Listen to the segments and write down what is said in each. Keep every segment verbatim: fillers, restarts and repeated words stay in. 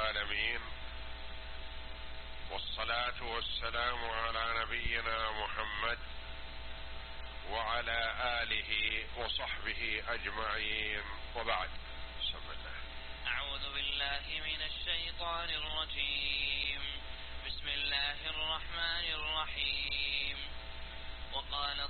العالمين، والصلاة والسلام على نبينا محمد وعلى آله وصحبه أجمعين، وبعد. بسم الله. أعوذ بالله من الشيطان الرجيم. بسم الله الرحمن الرحيم. وقالت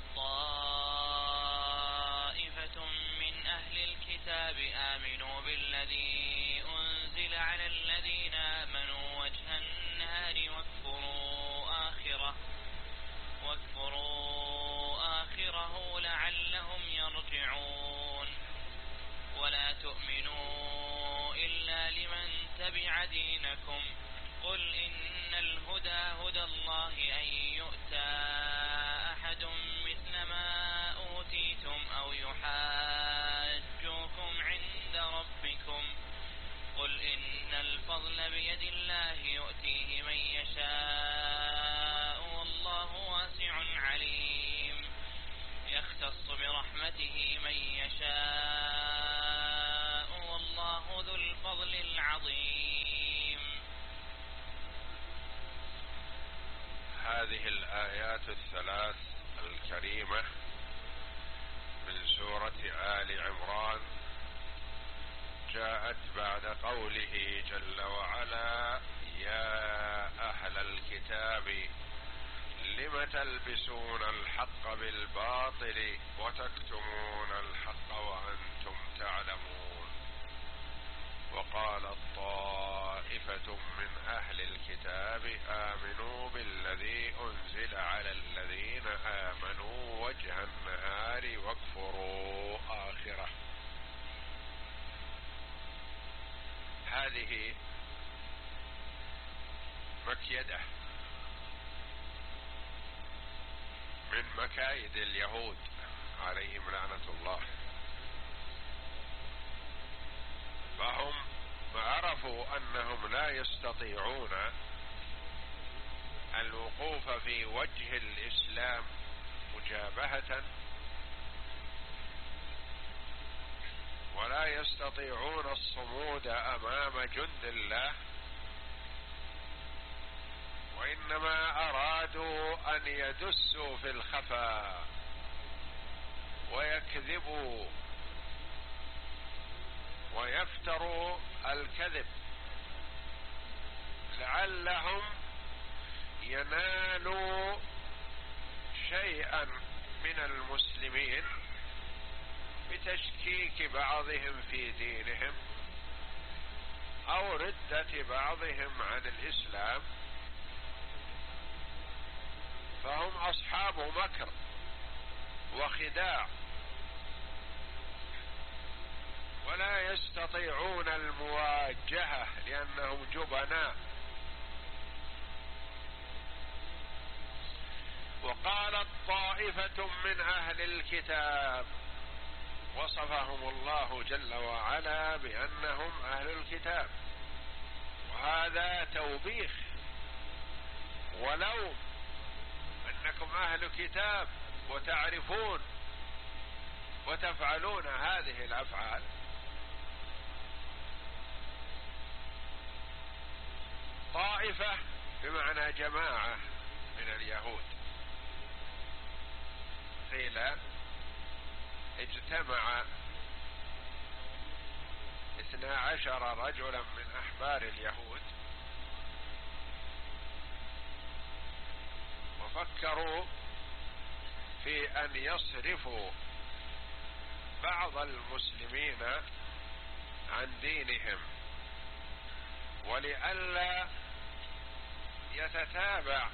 طائفة من أهل الكتاب آمنوا بالذي أنزل على الذين آمنوا وجه النهار واكفروا آخره واكفروا آخره لعلهم يرجعون. ولا تؤمنوا إلا لمن تبع دينكم. قل إن الهدى هدى الله أن يؤتى أحد مثل ما أوتيتم أو يحاجوكم عند ربكم. قل إن الفضل بيد الله يؤتيه من يشاء والله واسع عليم. يختص برحمته من يشاء والله ذو الفضل العظيم. هذه الآيات الثلاث الكريمة من سورة آل عمران جاءت بعد قوله جل وعلا: يا أهل الكتاب لم تلبسون الحق بالباطل وتكتمون الحق وأنتم تعلمون. وقالت طائفة من أهل الكتاب آمنوا بالذي أنزل على الذين آمنوا وجه النهار واكفروا آخره. هذه مكيدة من مكايد اليهود عليهم لعنة الله، فهم عرفوا أنهم لا يستطيعون الوقوف في وجه الإسلام مجابهة، ولا يستطيعون الصمود أمام جند الله، وإنما أرادوا أن يدسوا في الخفاء ويكذبوا ويفتروا الكذب لعلهم ينالوا شيئا من المسلمين بتشكيك بعضهم في دينهم أو ردة بعضهم عن الإسلام. فهم أصحاب مكر وخداع، ولا يستطيعون المواجهة لأنهم جبناء. وقالت طائفة من أهل الكتاب، وصفهم الله جل وعلا بأنهم أهل الكتاب، وهذا توبيخ ولو أنكم أهل كتاب وتعرفون وتفعلون هذه الأفعال. طائفة بمعنى جماعة من اليهود، قيل اجتمع اثنا عشر رجلا من أحبار اليهود وفكروا في أن يصرفوا بعض المسلمين عن دينهم، ولئلا يتتابع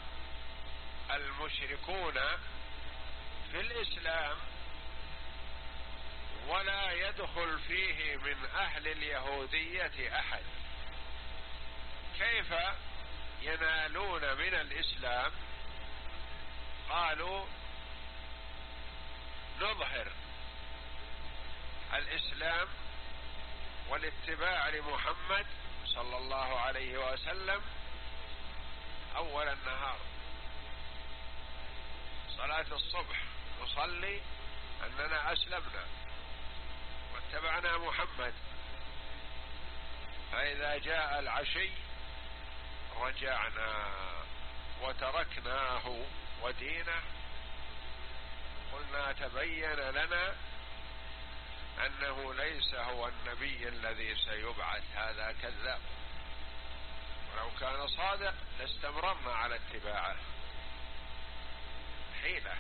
المشركون في الإسلام ولا يدخل فيه من أهل اليهودية أحد. كيف ينالون من الإسلام؟ قالوا نظهر الإسلام والاتباع لمحمد صلى الله عليه وسلم أول النهار، صلاة الصبح نصلي أننا أسلمنا واتبعنا محمد، فإذا جاء العشي رجعنا وتركناه ودينه، قلنا تبين لنا أنه ليس هو النبي الذي سيبعث، هذا كذاب، ولو كان صادق لاستمررنا على اتباعه. حيلة،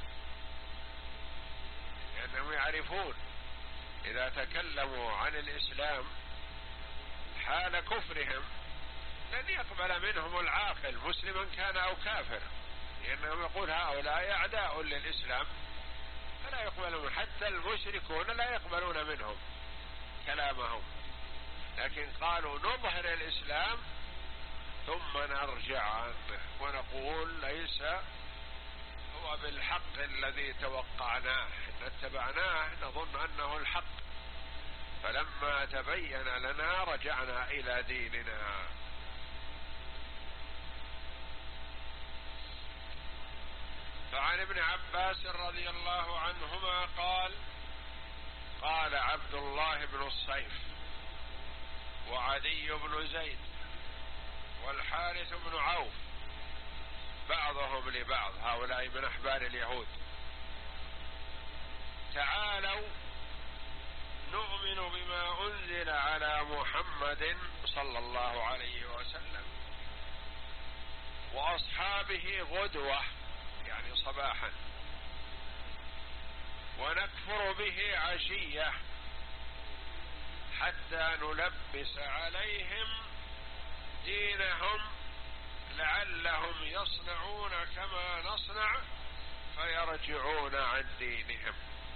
لأنهم يعرفون إذا تكلموا عن الإسلام حال كفرهم لن يقبل منهم العاقل مسلما كان أو كافر، لأنهم يقول هؤلاء أعداء للإسلام فلا يقبلون، حتى المشركون لا يقبلون منهم كلامهم، لكن قالوا نظهر الإسلام ثم نرجع عنه ونقول ليس هو بالحق الذي توقعناه، إن اتبعناه نظن أنه الحق، فلما تبين لنا رجعنا إلى ديننا. فعن ابن عباس رضي الله عنهما قال: قال عبد الله بن الصيف وعدي بن زيد والحارث بن عوف بعضهم لبعض، هؤلاء من أحبار اليهود: تعالوا نؤمن بما أنزل على محمد صلى الله عليه وسلم وأصحابه غدوة، يعني صباحا، ونكفر به عشية حتى نلبس عليهم دينهم لعلهم يصنعون كما نصنع فيرجعون عن دينهم.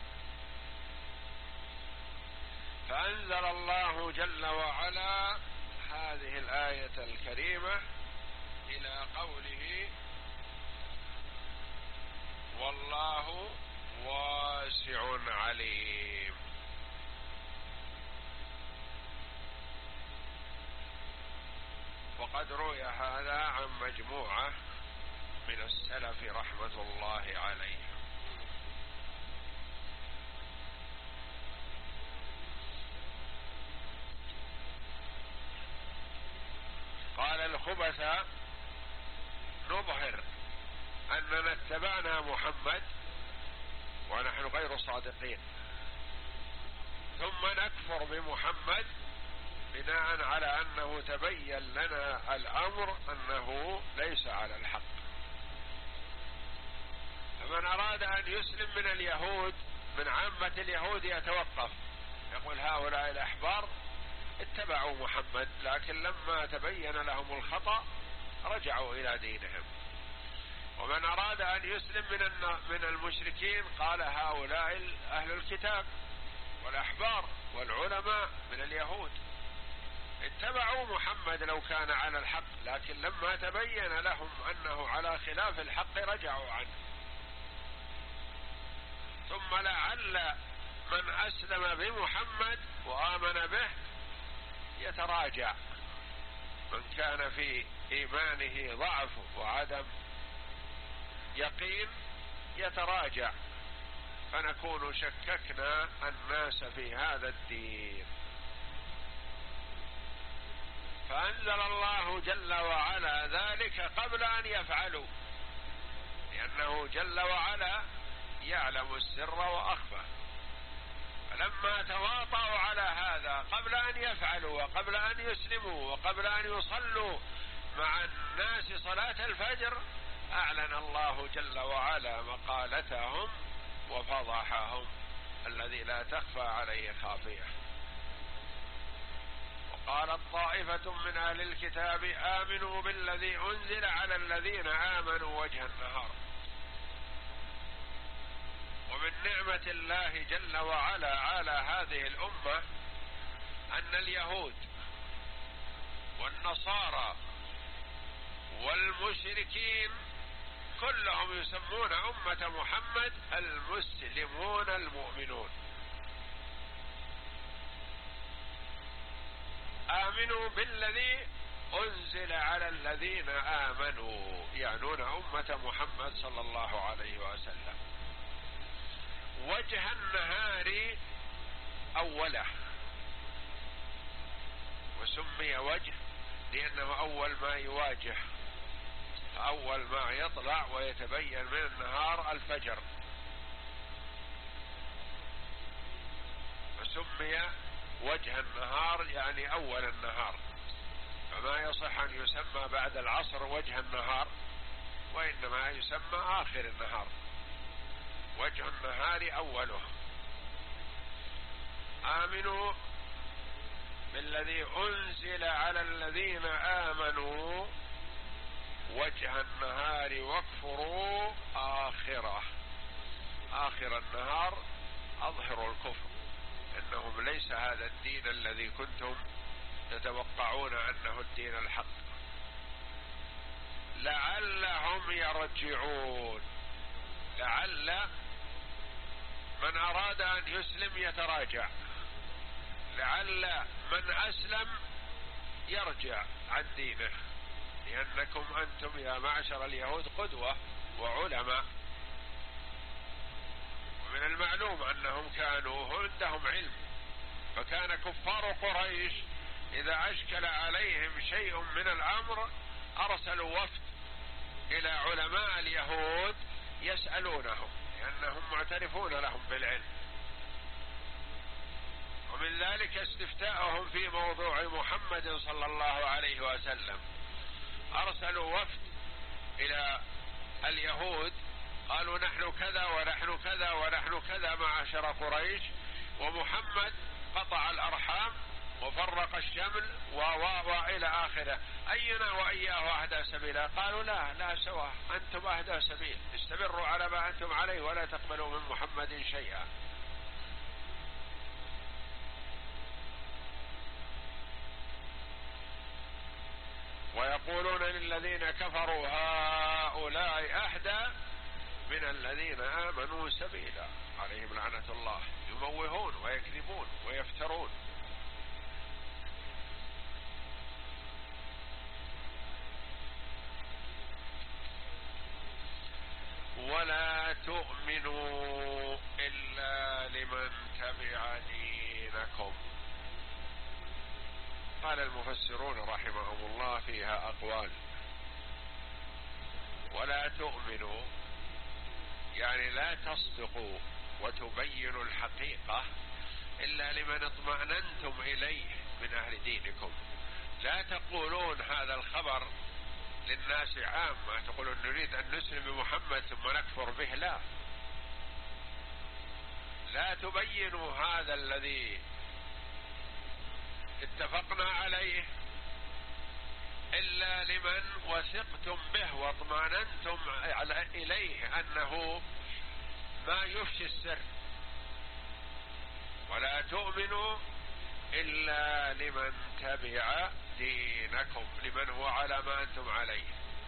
فأنزل الله جل وعلا هذه الآية الكريمة إلى قوله: والله واسع عليم. وقد روي هذا عن مجموعة من السلف رحمة الله عليهم. قال الخبثاء: نظهر أننا اتبعنا محمد ونحن غير صادقين، ثم نكفر بمحمد بناء على أنه تبين لنا الأمر أنه ليس على الحق. فمن أراد أن يسلم من اليهود، من عامة اليهود، يتوقف، يقول هؤلاء الأحبار اتبعوا محمد لكن لما تبين لهم الخطأ رجعوا إلى دينهم. ومن أراد أن يسلم من من المشركين قال هؤلاء أهل الكتاب والأحبار والعلماء من اليهود اتبعوا محمد لو كان على الحق، لكن لما تبين لهم أنه على خلاف الحق رجعوا عنه. ثم لعل من أسلم بمحمد وآمن به يتراجع، من كان في إيمانه ضعف وعدم يقين يتراجع، فنكون شككنا الناس في هذا الدين. فأنزل الله جل وعلا ذلك قبل أن يفعلوا، لأنه جل وعلا يعلم السر وأخفى، فلما تواطؤوا على هذا قبل أن يفعلوا وقبل أن يسلموا وقبل أن يصلوا مع الناس صلاة الفجر أعلن الله جل وعلا مقالتهم وفضحهم الذي لا تخفى عليه خافية. وقالت طائفة من أهل الكتاب آمنوا بالذي أنزل على الذين آمنوا وجه النهار. ومن نعمة الله جل وعلا على هذه الأمة أن اليهود والنصارى والمشركين كلهم يسمون أمة محمد المسلمون المؤمنون. آمنوا بالذي أنزل على الذين آمنوا، يعنون أمة محمد صلى الله عليه وسلم. وجه النهار أوله، وسمي وجه لأنه أول ما يواجه، أول ما يطلع ويتبين من النهار الفجر، فسمي وجه النهار يعني أول النهار، فما يصح أن يسمى بعد العصر وجه النهار، وإنما يسمى آخر النهار، وجه النهار أوله. آمنوا بالذي أنزل على الذين آمنوا وجه النهار واكفروا آخره، آخر النهار أظهروا الكفر، إنهم ليس هذا الدين الذي كنتم تتوقعون أنه الدين الحق، لعلهم يرجعون. لعل من أراد أن يسلم يتراجع، لعل من أسلم يرجع عن دينه، لأنكم أنتم يا معشر اليهود قدوة وعلماء، ومن المعلوم أنهم كانوا عندهم علم، فكان كفار قريش إذا أشكل عليهم شيء من الأمر أرسلوا وفد إلى علماء اليهود يسألونهم، لأنهم معترفون لهم بالعلم. ومن ذلك استفتاءهم في موضوع محمد صلى الله عليه وسلم، أرسلوا وفد إلى اليهود قالوا نحن كذا ونحن كذا ونحن كذا معاشر قريش، ومحمد قطع الأرحام وفرق الشمل وإلى آخره، أينا وإياه أهدى سبيلا؟ قالوا لا لا سواء، أنتم أهدى سبيل، استمروا على ما أنتم عليه ولا تقبلوا من محمد شيئا. ويقولون للذين كفروا هؤلاء أهدى من الذين آمنوا سبيلا، عليهم لعنة الله، يموهون ويكذبون ويفترون. ولا تؤمنوا إلا لمن تبع دينكم. قال المفسرون رحمهم الله فيها أقوال. ولا تؤمنوا يعني لا تصدقوا وتبينوا الحقيقة إلا لمن اطمأننتم إليه من أهل دينكم. لا تقولون هذا الخبر للناس عامة، تقولون نريد أن نسلم بمحمد ثم نكفر به، لا لا تبينوا هذا الذي اتفقنا عليه إلا لمن وثقتم به واطمأننتم إليه أنه ما يفشي السر. ولا تؤمنوا إلا لمن تبع دينكم، لمن هو على ما أنتم عليه.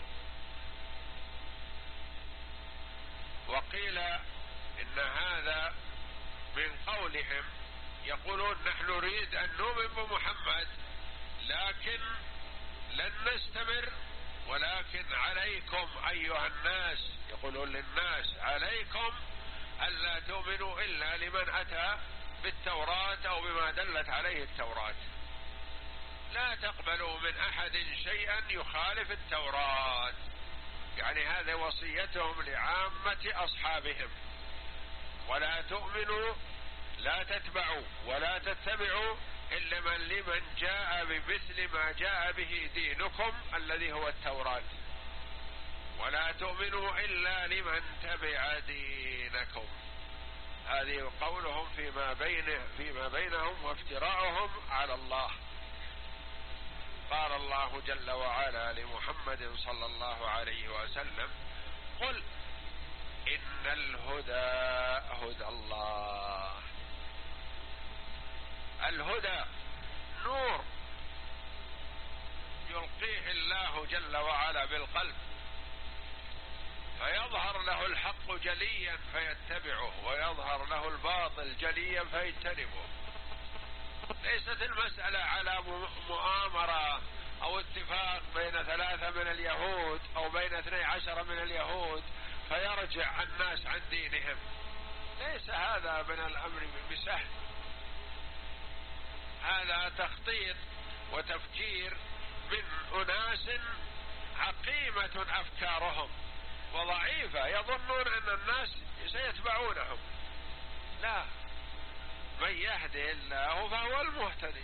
وقيل إن هذا من قولهم، يقولون نحن نريد أن نؤمن بمحمد لكن لن نستمر، ولكن عليكم أيها الناس، يقولون للناس عليكم ألا تؤمنوا إلا لمن أتى بالتوراة أو بما دلت عليه التوراة، لا تقبلوا من أحد شيئا يخالف التوراة. يعني هذا وصيتهم لعامة أصحابهم. ولا تؤمنوا لا تتبعوا ولا تتبعوا إلا من لمن جاء بمثل ما جاء به دينكم الذي هو التوراة. ولا تؤمنوا إلا لمن تبع دينكم. هذه قولهم فيما بينه فيما بينهم وافتراءهم على الله. قال الله جل وعلا لمحمد صلى الله عليه وسلم: قل إن الهدى هدى الله. الهدى نور يلقيه الله جل وعلا بالقلب، فيظهر له الحق جليا فيتبعه، ويظهر له الباطل جليا فيجتنبه. ليست المسألة على مؤامرة أو اتفاق بين ثلاثة من اليهود أو بين اثني عشر من اليهود فيرجع الناس عن دينهم، ليس هذا من الأمر بسهل. هذا تخطيط وتفكير من أناس عقيمة أفكارهم وضعيفة، يظنون أن الناس سيتبعونهم. لا، من يهدي الله فهو المهتدي.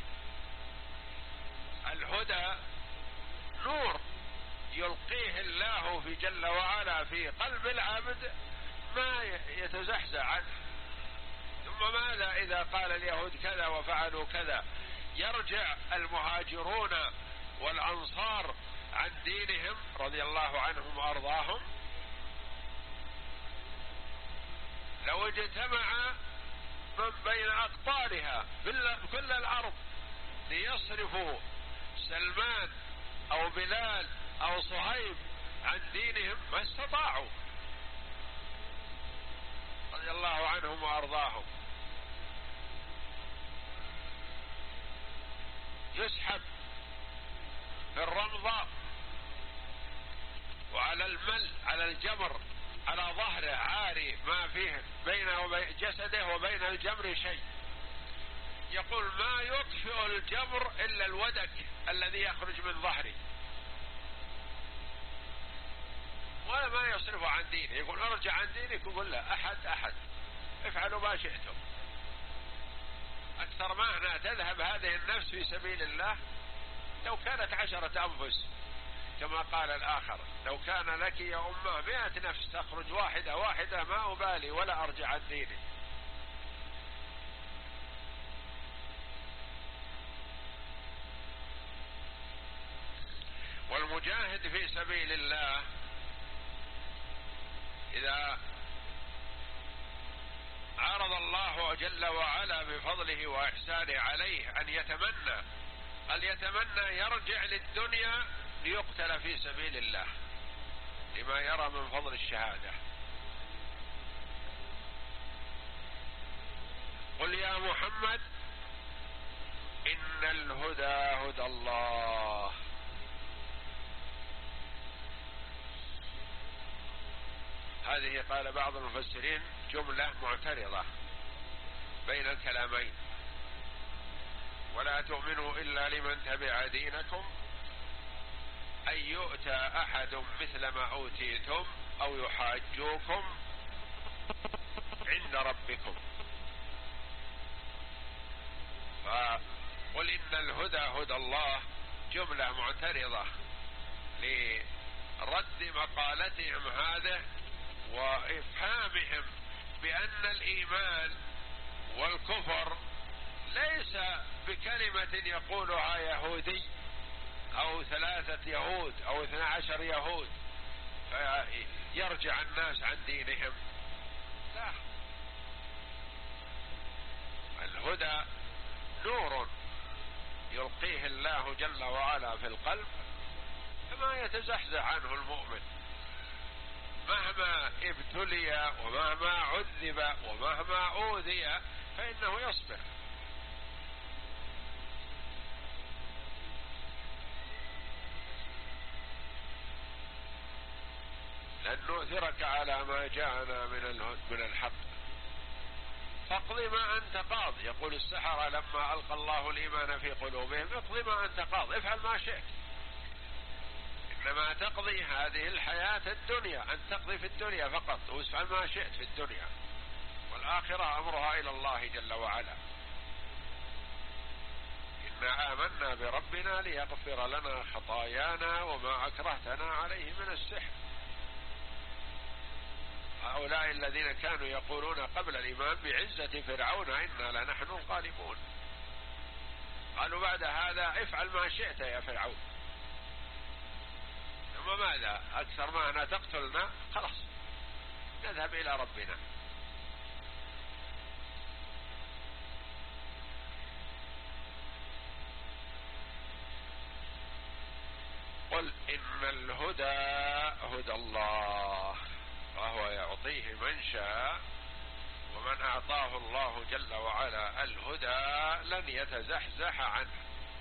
الهدى نور يلقيه الله في جل وعلا في قلب العبد ما يتزحزح عنه. ثم ماذا إذا قال اليهود كذا وفعلوا كذا؟ يرجع المهاجرون والأنصار عن دينهم رضي الله عنهم وأرضاهم؟ لو اجتمع من بين أقطارها كل الأرض ليصرفوا سلمان أو بلال أو صهيب عن دينهم ما استطاعوا رضي الله عنهم وأرضاهم. يسحب في الرمضة وعلى المل على الجمر على ظهره عاري ما فيه بينه وبين جسده وبين الجمر شيء، يقول ما يطفئ الجمر إلا الودك الذي يخرج من ظهري، ولا ما يصرف عن دينه. يقول ارجع عن دينك، يقول لا، أحد أحد افعلوا ما شئتم. أكثر ما هنا تذهب هذه النفس في سبيل الله. لو كانت عشرة أنفس كما قال الآخر، لو كان لك يا أمة مئة نفس تخرج واحدة واحدة ما أبالي ولا أرجع عن ديني. والمجاهد في سبيل الله إذا عرض الله جل وعلا بفضله وإحسانه عليه أن يتمنى، هل يتمنى يرجع للدنيا ليقتل في سبيل الله لما يرى من فضل الشهادة. قل يا محمد إن الهدى هدى الله. هذه قال بعض المفسرين جملة معترضة بين الكلامين: ولا تؤمنوا إلا لمن تبع دينكم أن يؤتى أحد مثل ما أوتيتم أو يحاجوكم عند ربكم. فقل إن الهدى هدى الله جملة معترضة لرد مقالتهم هذا وإفهامهم بأن الإيمان والكفر ليس بكلمة يقولها يهودي أو ثلاثة يهود أو اثنى عشر يهود فيرجع الناس عن دينهم. لا، الهدى نور يلقيه الله جل وعلا في القلب فما يتزحزح عنه المؤمن مهما ابتلي ومهما عذب ومهما أوذي، فإنه يصبر. لن نؤثرك على ما جاءنا من من الحق فاقض ما أنت قاض. يقول السحرة لما ألقى الله الإيمان في قلوبهم: اقض ما أنت قاض، افعل ما شئت، إنما تقضي هذه الحياة الدنيا، أن تقضي في الدنيا فقط وافعل ما شئت في الدنيا، والآخرة أمرها إلى الله جل وعلا. إنا آمنا بربنا ليغفر لنا خطايانا وما أكرهتنا عليه من السحر. هؤلاء الذين كانوا يقولون قبل الإيمان بعزة فرعون إنا لنحن الغالبون، قالوا بعد هذا افعل ما شئت يا فرعون. ثم ماذا؟ أكثر ما أنا تقتلنا، خلاص نذهب إلى ربنا. قل إن الهدى هدى الله وهو يعطيه من شاء، ومن أعطاه الله جل وعلا الهدى لن يتزحزح عنه،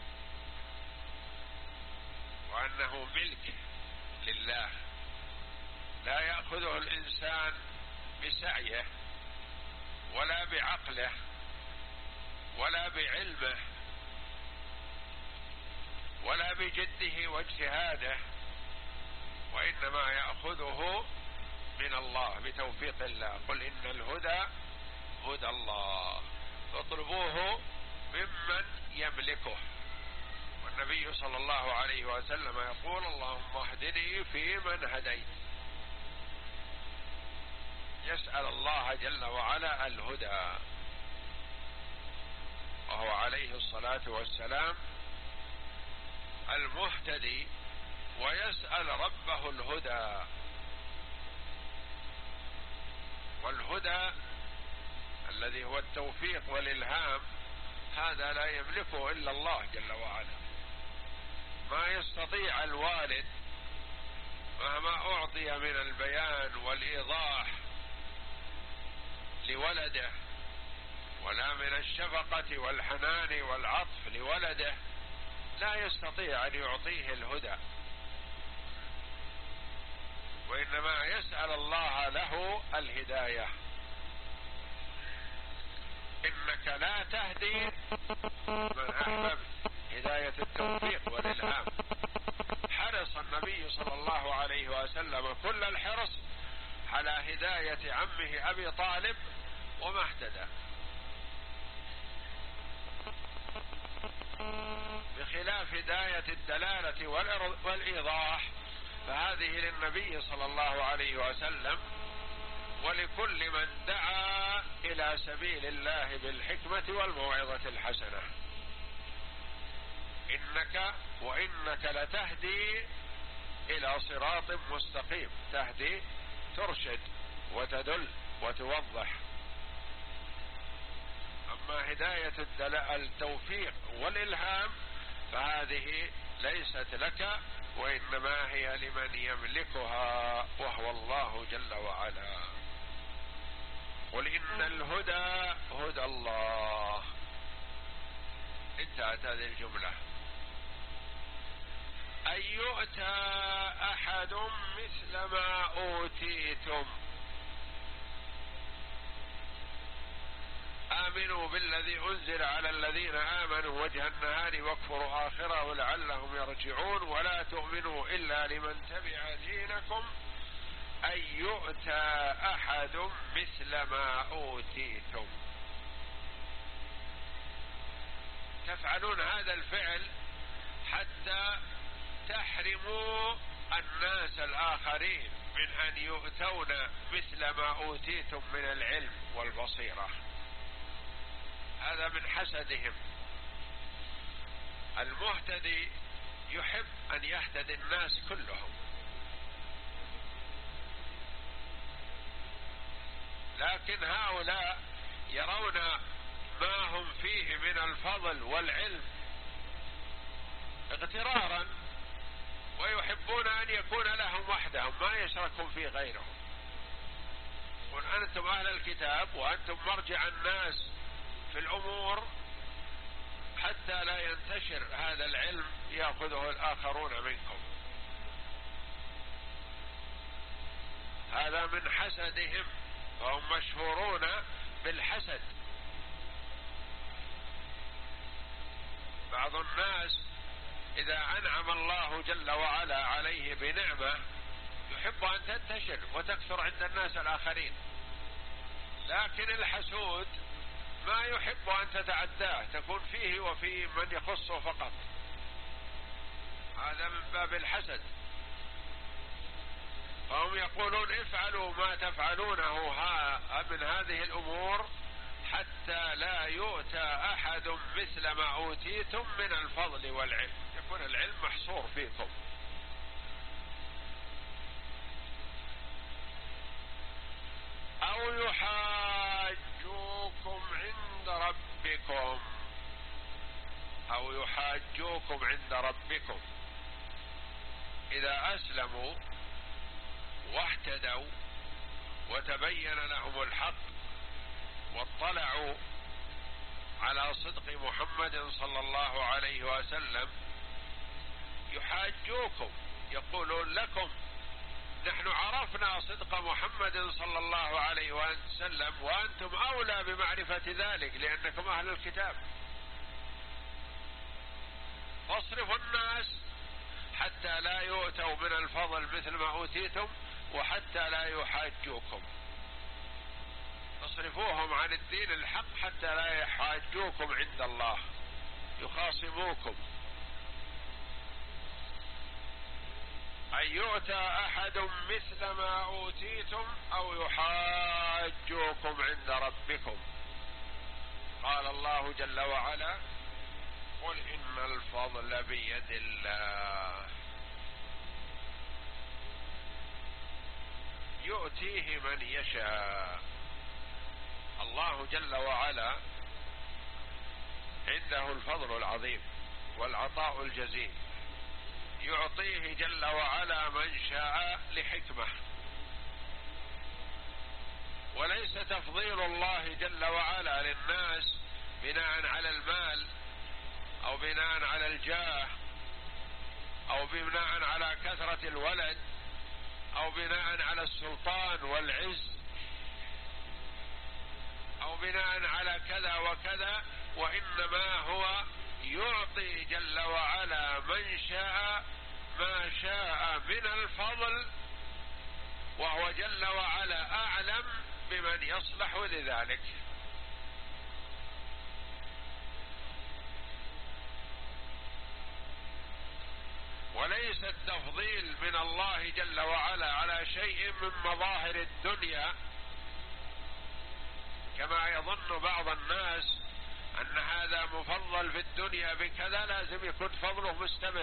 وأنه ملك لله لا يأخذه الإنسان بسعيه ولا بعقله ولا بعلمه، ولا بجده واجتهاده، وإنما يأخذه من الله بتوفيق الله. قل إن الهدى هدى الله فاطلبوه ممن يملكه. والنبي صلى الله عليه وسلم يقول اللهم اهدني فيمن هديت. يسأل الله جل وعلا الهدى، وهو عليه الصلاة والسلام المهتدي، ويسأل ربه الهدى. والهدى الذي هو التوفيق والإلهام هذا لا يملكه إلا الله جل وعلا. ما يستطيع الوالد مهما أعطي من البيان والإيضاح لولده، ولا من الشفقة والحنان والعطف لولده، لا يستطيع أن يعطيه الهدى، وإنما يسأل الله له الهداية. إنك لا تهدي من أحببت، هداية التوفيق والإلهام. حرص النبي صلى الله عليه وسلم كل الحرص على هداية عمه أبي طالب وما اهتدى، بخلاف هداية الدلالة والإيضاح فهذه للنبي صلى الله عليه وسلم ولكل من دعا إلى سبيل الله بالحكمة والموعظة الحسنة. إنك وإنك لتهدي إلى صراط مستقيم. تهدي ترشد وتدل وتوضح. أما هداية التوفيق والإلهام فهذه ليست لك، وإنما هي لمن يملكها وهو الله جل وعلا. قل إن الهدى هدى الله. انتهت هذه الجملة. أن يؤتى أحد مثل ما أوتيتم. آمنوا بالذي أنزل على الذين آمنوا وجه النهار واكفروا آخره لعلهم يرجعون ولا تؤمنوا إلا لمن تبع دينكم أن يؤتى أحد مثل ما أوتيتم. تفعلون هذا الفعل حتى تحرموا الناس الآخرين من أن يؤتون مثل ما أوتيتم من العلم والبصيرة. هذا من حسدهم. المهتدي يحب أن يهتدي الناس كلهم، لكن هؤلاء يرون ما هم فيه من الفضل والعلم اغترارا، ويحبون أن يكون لهم وحدهم ما يشركون في غيرهم. قل أنتم أهل الكتاب وأنتم مرجع الناس في الأمور حتى لا ينتشر هذا العلم يأخذه الآخرون منكم. هذا من حسدهم، فهم مشهورون بالحسد. بعض الناس إذا أنعم الله جل وعلا عليه بنعمة يحب أن تنتشر وتكثر عند الناس الآخرين، لكن الحسود ما يحب أن تتعداه، تكون فيه وفي من يخصه فقط. هذا من باب الحسد. فهم يقولون افعلوا ما تفعلونه ها من هذه الأمور حتى لا يؤتى أحد مثل ما أوتيتم من الفضل والعلم، يكون العلم محصور فيكم. أو يحاجوكم عند ربكم أو يحاجوكم عند ربكم إذا أسلموا واهتدوا وتبين لهم الحق واطلعوا على صدق محمد صلى الله عليه وسلم، يحاجوكم، يقولون لكم نحن عرفنا صدق محمد صلى الله عليه وسلم وأنتم أولى بمعرفة ذلك لأنكم أهل الكتاب. فاصرفوا الناس حتى لا يؤتوا من الفضل مثل ما أوتيتم وحتى لا يحاجوكم، اصرفوهم عن الدين الحق حتى لا يحاجوكم عند الله يخاصموكم. أن يؤتى أحد مثل ما أوتيتم أو يحاجوكم عند ربكم. قال الله جل وعلا: قل إن الفضل بيد الله يؤتيه من يشاء. الله جل وعلا عنده الفضل العظيم والعطاء الجزيل، يعطيه جل وعلا من شاء لحكمة، وليس تفضيل الله جل وعلا للناس بناء على المال أو بناء على الجاه أو بناء على كثرة الولد أو بناء على السلطان والعز أو بناء على كذا وكذا، وإنما هو يعطي جل وعلا من شاء ما شاء من الفضل، وهو جل وعلا أعلم بمن يصلح لذلك. وليس التفضيل من الله جل وعلا على شيء من مظاهر الدنيا كما يظن بعض الناس أن هذا مفضل في الدنيا بكذا لازم يكون فضله مستمر.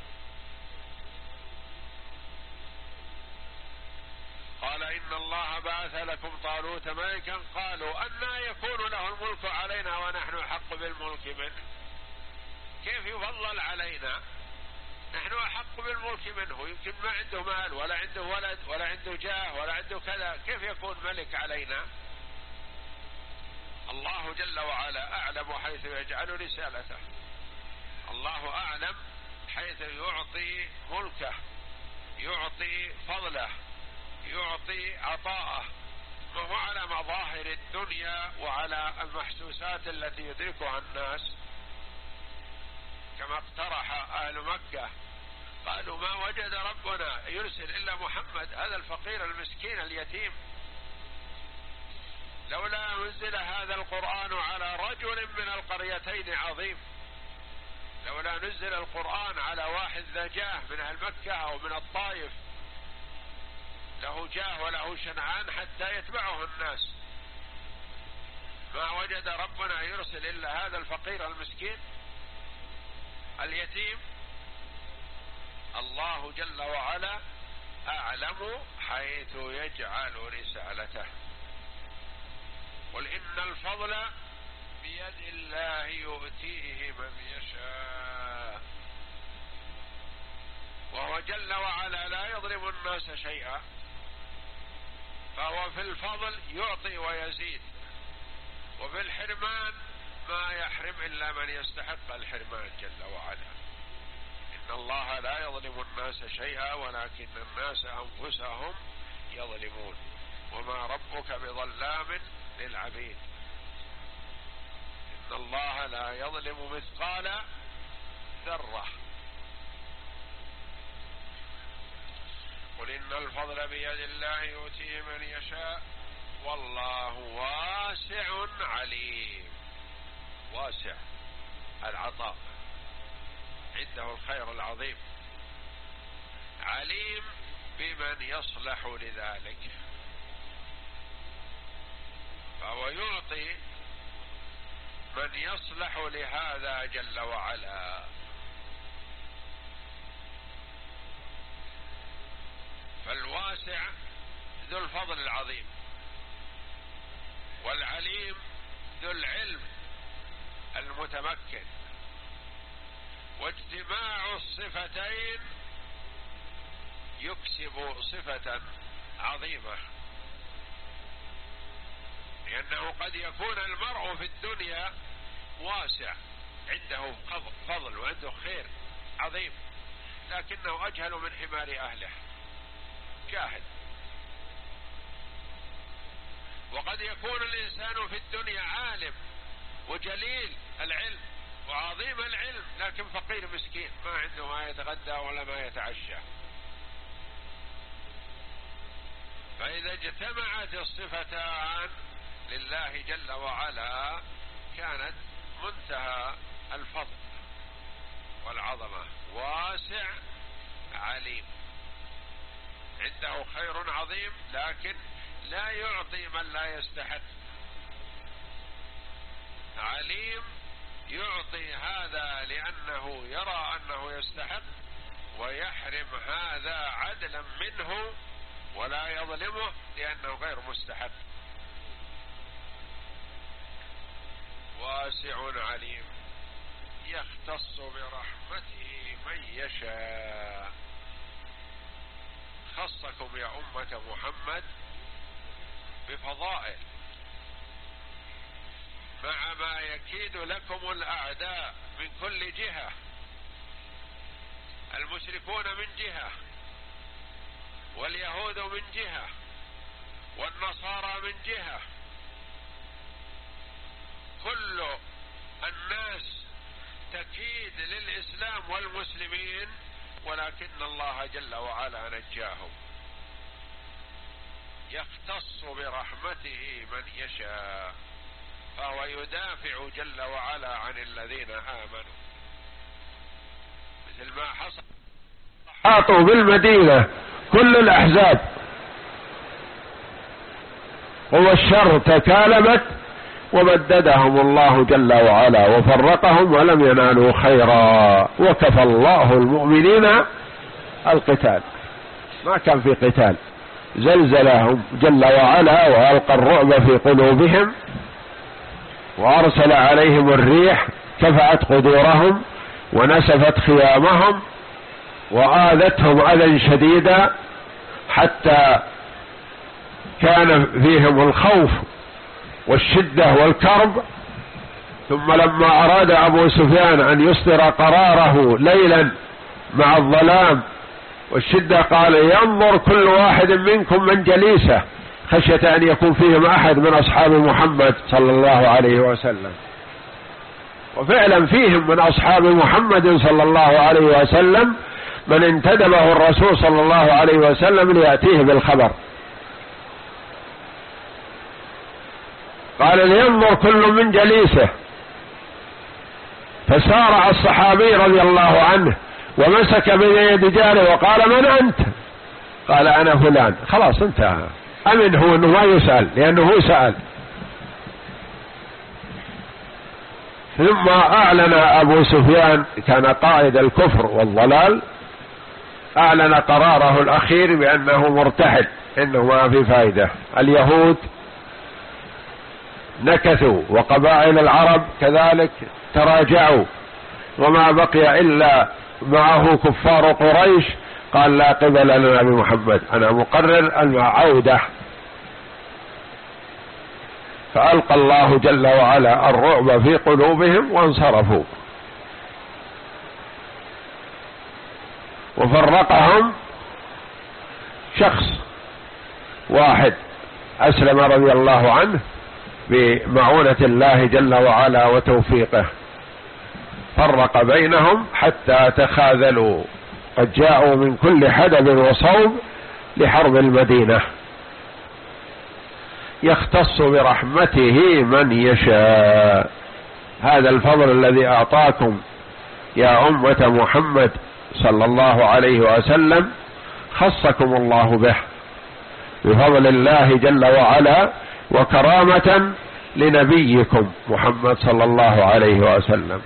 قال: إن الله بعث لكم طالوت ملكا قالوا أنى يكون له الملك علينا ونحن أحق بالملك منه. كيف يفضل علينا؟ نحن أحق بالملك منه، يمكن ما عنده مال ولا عنده ولد ولا عنده جاه ولا عنده كذا، كيف يكون ملك علينا؟ الله جل وعلا أعلم حيث يجعل رسالته، الله أعلم حيث يعطي ملكه، يعطي فضله، يعطي عطاءه، ما هو على مظاهر الدنيا وعلى المحسوسات التي يدركها الناس. كما اقترح أهل مكة قالوا: ما وجد ربنا يرسل إلا محمد، هذا الفقير المسكين اليتيم، لولا نزل هذا القرآن على رجل من القريتين عظيم، لولا نزل القرآن على واحد ذا جاه من أهل مكة أو من الطائف له جاه وله شنعان حتى يتبعه الناس، ما وجد ربنا يرسل إلا هذا الفقير المسكين اليتيم. الله جل وعلا أعلم حيث يجعل رسالته. قل إن الفضل بيد الله يؤتيه من يشاء، وهو جل وعلا لا يظلم الناس شيئا، فهو في الفضل يعطي ويزيد، وفي الحرمان ما يحرم إلا من يستحق الحرمان جل وعلا. إن الله لا يظلم الناس شيئا ولكن الناس أنفسهم يظلمون، وما ربك بظلام للعبيد. إن الله لا يظلم مثقال ذرة. قل إن الفضل بيد الله يؤتيه من يشاء والله واسع عليم. واسع العطاء، عنده الخير العظيم، عليم بمن يصلح لذلك، فهو يعطي من يصلح لهذا جل وعلا. فالواسع ذو الفضل العظيم، والعليم ذو العلم المتمكن، واجتماع الصفتين يكسب صفة عظيمة، لأنه قد يكون المرء في الدنيا واسع، عنده فضل وعنده خير عظيم، لكنه أجهل من حمار أهله، جاهل. وقد يكون الإنسان في الدنيا عالم وجليل العلم، وعظيم العلم لكن فقير مسكين ما عنده ما يتغدى ولا ما يتعشى. فإذا اجتمعت الصفتان لله جل وعلا كانت منتهى الفضل والعظمة. واسع عليم، عنده خير عظيم لكن لا يعطي من لا يستحق. عليم يعطي هذا لأنه يرى أنه يستحق، ويحرم هذا عدلا منه ولا يظلمه لأنه غير مستحق. واسع عليم يختص برحمته من يشاء. خصكم يا أمة محمد بفضائل مع ما يكيد لكم الأعداء من كل جهة، المشركون من جهة، واليهود من جهة، والنصارى من جهة، كل الناس تكيد للإسلام والمسلمين، ولكن الله جل وعلا نجاهم. يختص برحمته من يشاء، فهو يدافع جل وعلا عن الذين آمنوا، مثل ما حصل أعطوا بالمدينة كل الأحزاب والشر تكالبت وبددهم الله جل وعلا وفرقهم ولم ينالوا خيرا، وكفى الله المؤمنين القتال. ما كان في قتال، زلزلهم جل وعلا وألقى الرعب في قلوبهم وأرسل عليهم الريح كفأت قدورهم ونسفت خيامهم وآذتهم أذى شديدا حتى كان فيهم الخوف والشدة والكرب. ثم لما أراد أبو سفيان أن يصدر قراره ليلا مع الظلام والشدة قال ينظر كل واحد منكم من جليسه، خشية أن يكون فيهم أحد من أصحاب محمد صلى الله عليه وسلم. وفعلا فيهم من أصحاب محمد صلى الله عليه وسلم من انتدبه الرسول صلى الله عليه وسلم ليأتيه بالخبر. قال لينظر كل من جليسه، فسارع الصحابي رضي الله عنه ومسك بيد جاره وقال من أنت؟ قال أنا فلان. خلاص انتهى، أمن هو أنه ما يسأل لأنه هو سأل. ثم أعلن أبو سفيان كان قائد الكفر والضلال، أعلن قراره الأخير بأنه مرتحل، إنه ما في فائدة. اليهود نكثوا وقبائل العرب كذلك تراجعوا، وما بقي إلا معه كفار قريش. قال لا قبل لنا بمحمد، أنا مقرر العودة. فألقى الله جل وعلا الرعب في قلوبهم وانصرفوا، وفرقهم شخص واحد أسلم رضي الله عنه بمعونة الله جل وعلا وتوفيقه، فرق بينهم حتى تخاذلوا، قد جاءوا من كل حدب وصوب لحرب المدينة. يختص برحمته من يشاء. هذا الفضل الذي أعطاكم يا أمة محمد صلى الله عليه وسلم خصكم الله به بفضل الله جل وعلا وكرامة لنبيكم محمد صلى الله عليه وسلم.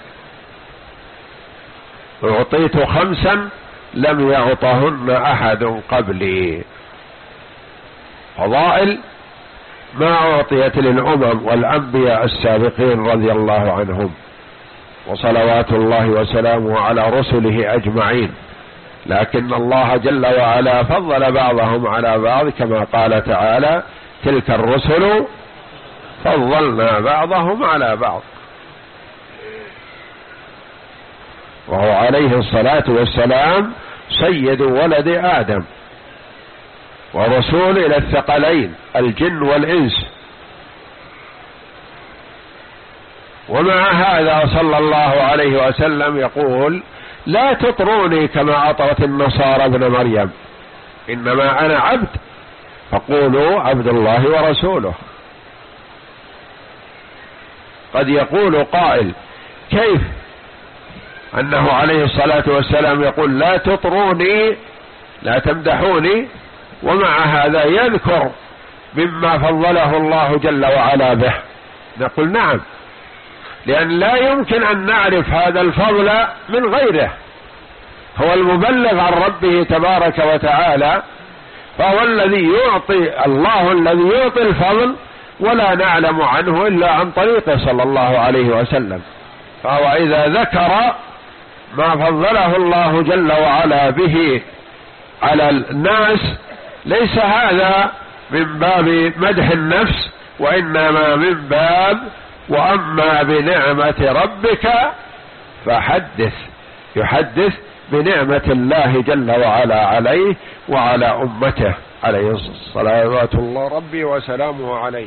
أعطيت خمسا لم يعطهن أحد قبلي، فضائل ما أعطيت للأمم والأنبياء السابقين رضي الله عنهم، وصلوات الله وسلامه على رسله أجمعين. لكن الله جل وعلا فضل بعضهم على بعض كما قال تعالى تلك الرسل فضلنا بعضهم على بعض. وهو عليه الصلاة والسلام سيد ولد آدم ورسول إلى الثقلين الجن والإنس، ومع هذا صلى الله عليه وسلم يقول لا تطروني كما أطرت النصارى ابن مريم، إنما أنا عبد فقولوا عبد الله ورسوله. قد يقول قائل كيف أنه عليه الصلاة والسلام يقول لا تطروني لا تمدحوني، ومع هذا يذكر مما فضله الله جل وعلا به؟ نقول نعم، لأن لا يمكن أن نعرف هذا الفضل من غيره، هو المبلغ عن ربه تبارك وتعالى، فهو الذي يعطي، الله الذي يعطي الفضل، ولا نعلم عنه إلا عن طريقه صلى الله عليه وسلم. فهو إذا ذكر ما فضله الله جل وعلا به على الناس ليس هذا من باب مدح النفس، وإنما من باب وأما بنعمة ربك فحدث، يحدث بنعمة الله جل وعلا عليه وعلى أمته عليه صلوات الله ربي وسلامه عليه.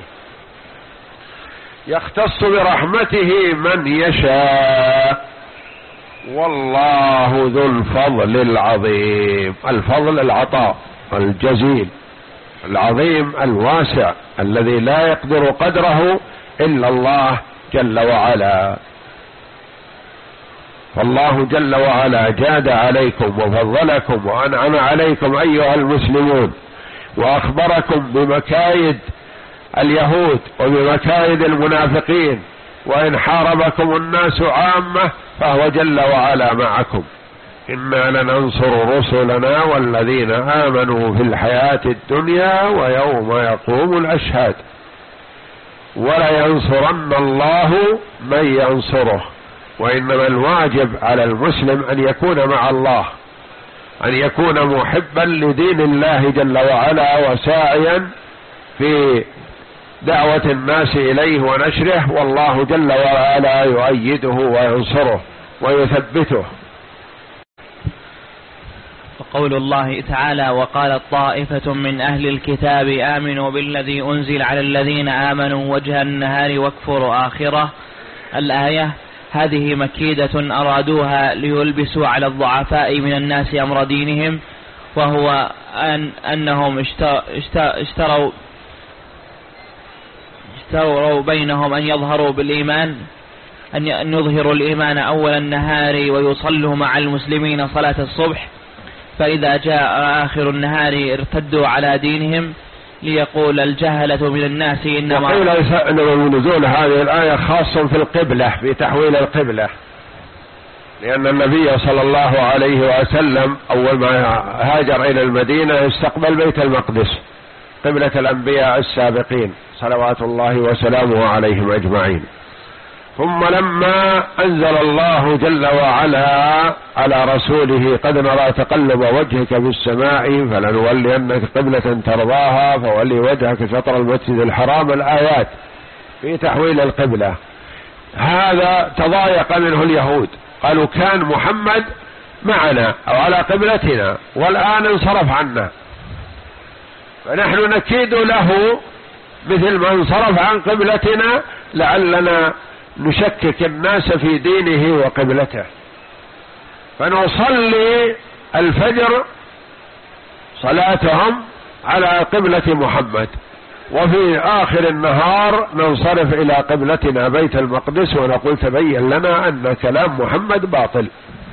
يختص برحمته من يشاء والله ذو الفضل العظيم. الفضل العطاء الجزيل العظيم الواسع الذي لا يقدر قدره إلا الله جل وعلا. فالله جل وعلا جاد عليكم وفضلكم وأنعم عليكم أيها المسلمون، وأخبركم بمكايد اليهود وبمكايد المنافقين، وإن حاربكم الناس عامة فهو جل وعلا معكم. إنا لننصر رسلنا والذين آمنوا في الحياة الدنيا ويوم يقوم الأشهاد ولينصرن الله من ينصره. وإنما الواجب على المسلم أن يكون مع الله، أن يكون محبا لدين الله جل وعلا وساعيا في دعوة الناس إليه ونشره، والله جل وعلا يؤيده وينصره ويثبته. وقول الله تعالى وقالت طائفة من أهل الكتاب آمنوا بالذي أنزل على الذين آمنوا وجه النهار واكفروا آخره. الآية هذه مكيدة أرادوها ليلبسوا على الضعفاء من الناس أمر دينهم، وهو أن أنهم اشتروا اشتروا بينهم أن يظهروا بالإيمان، أن يظهروا الإيمان أول النهار ويصلوا مع المسلمين صلاة الصبح، فإذا جاء آخر النهار ارتدوا على دينهم، ليقول الجهلة من الناس إنما. وقيل أن نزول هذه الآية خاص في القبلة، في تحويل القبلة، لأن النبي صلى الله عليه وسلم أول ما هاجر إلى المدينة استقبل بيت المقدس قبلة الأنبياء السابقين صلوات الله وسلامه عليهم أجمعين. ثم لما أنزل الله جل وعلا على رسوله قد نرى تقلب وجهك في السماء فلنولينك قبلة ترضاها فولي وجهك شطر المسجد الحرام، الآيات في تحويل القبلة، هذا تضايق منه اليهود، قالوا كان محمد معنا أو على قبلتنا والآن انصرف عنا، فنحن نكيد له مثل ما انصرف عن قبلتنا لعلنا نشكك الناس في دينه وقبلته، فنصلي الفجر صلاتهم على قبلة محمد، وفي آخر النهار ننصرف إلى قبلتنا بيت المقدس ونقول تبين لنا أن كلام محمد باطل.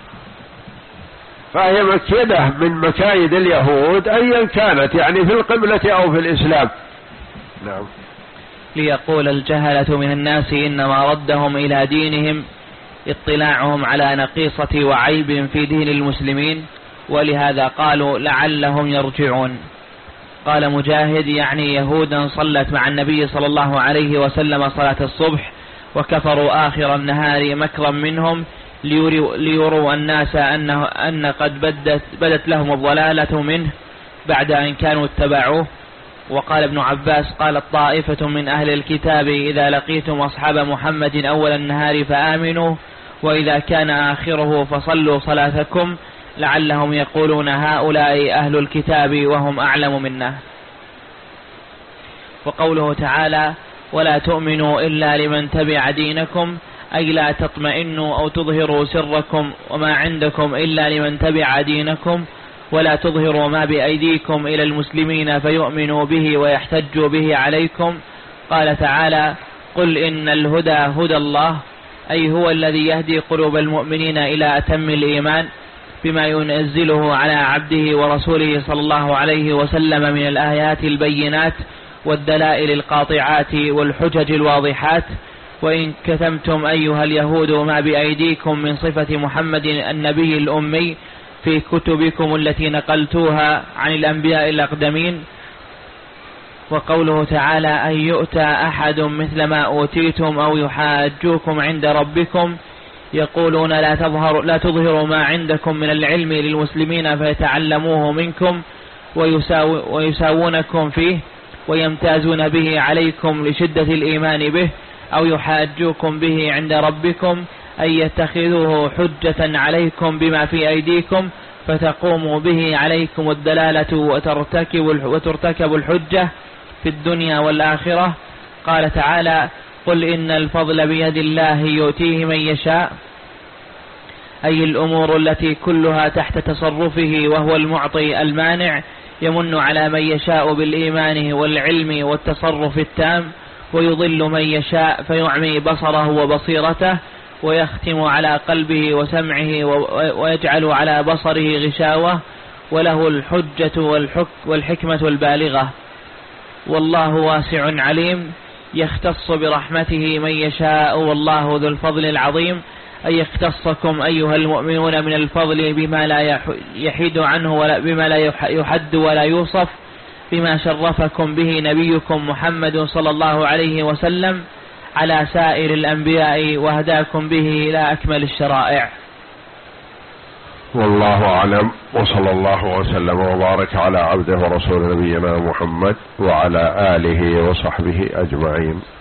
فهي مكيدة من مكايد اليهود أيا كانت، يعني في القبلة أو في الإسلام. نعم. ليقول الجهلة من الناس إنما ردهم إلى دينهم اطلاعهم على نقيصة وعيب في دين المسلمين، ولهذا قالوا لعلهم يرجعون. قال مجاهد يعني يهودا صلت مع النبي صلى الله عليه وسلم صلاة الصبح وكفروا آخر النهار مكرا منهم ليروا الناس أنه أن قد بدت, بدت لهم الضلالة منه بعد أن كانوا اتبعوه. وقال ابن عباس قالت طائفة من أهل الكتاب إذا لقيتم أصحاب محمد أول النهار فآمنوا وإذا كان آخره فصلوا صلاتكم، لعلهم يقولون هؤلاء أهل الكتاب وهم أعلم منا. وقوله تعالى ولا تؤمنوا إلا لمن تبع دينكم، أي لا تطمئنوا أو تظهروا سركم وما عندكم إلا لمن تبع دينكم، ولا تظهروا ما بأيديكم إلى المسلمين فيؤمنوا به ويحتجوا به عليكم. قال تعالى: قل إن الهدى هدى الله، أي هو الذي يهدي قلوب المؤمنين إلى أتم الإيمان بما ينزله على عبده ورسوله صلى الله عليه وسلم من الآيات البينات والدلائل القاطعات والحجج الواضحات. وإن كتمتم أيها اليهود ما بأيديكم من صفة محمد النبي الأمي في كتبكم التي نقلتوها عن الأنبياء الأقدمين. وقوله تعالى: أن يؤتى أحد مثل ما أوتيتم أو يحاجوكم عند ربكم يقولون لا تظهر لا تظهروا ما عندكم من العلم للمسلمين فيتعلموه منكم ويساو ويساوونكم فيه ويمتازون به عليكم لشدة الإيمان به، أو يحاجوكم به عند ربكم أن يتخذوه حجة عليكم بما في أيديكم فتقوموا به عليكم الدلالة وترتكب الحجة في الدنيا والآخرة. قال تعالى: قل إن الفضل بيد الله يؤتيه من يشاء، أي الأمور التي كلها تحت تصرفه وهو المعطي المانع، يمن على من يشاء بالإيمان والعلم والتصرف التام، ويضل من يشاء فيعمي بصره وبصيرته، ويختم على قلبه وسمعه ويجعل على بصره غشاوة، وله الحجة والحك والحكمة البالغة. والله واسع عليم، يختص برحمته من يشاء، والله ذو الفضل العظيم. أن يختصكم أيها المؤمنون من الفضل بما لا يحيد عنه ولا بما لا يحد ولا يوصف، بما شرفكم به نبيكم محمد صلى الله عليه وسلم على سائر الأنبياء، وهداكم به إلى أكمل الشرائع. والله أعلم، وصلى الله وسلم وبارك على عبده ورسول نبينا محمد وعلى آله وصحبه أجمعين.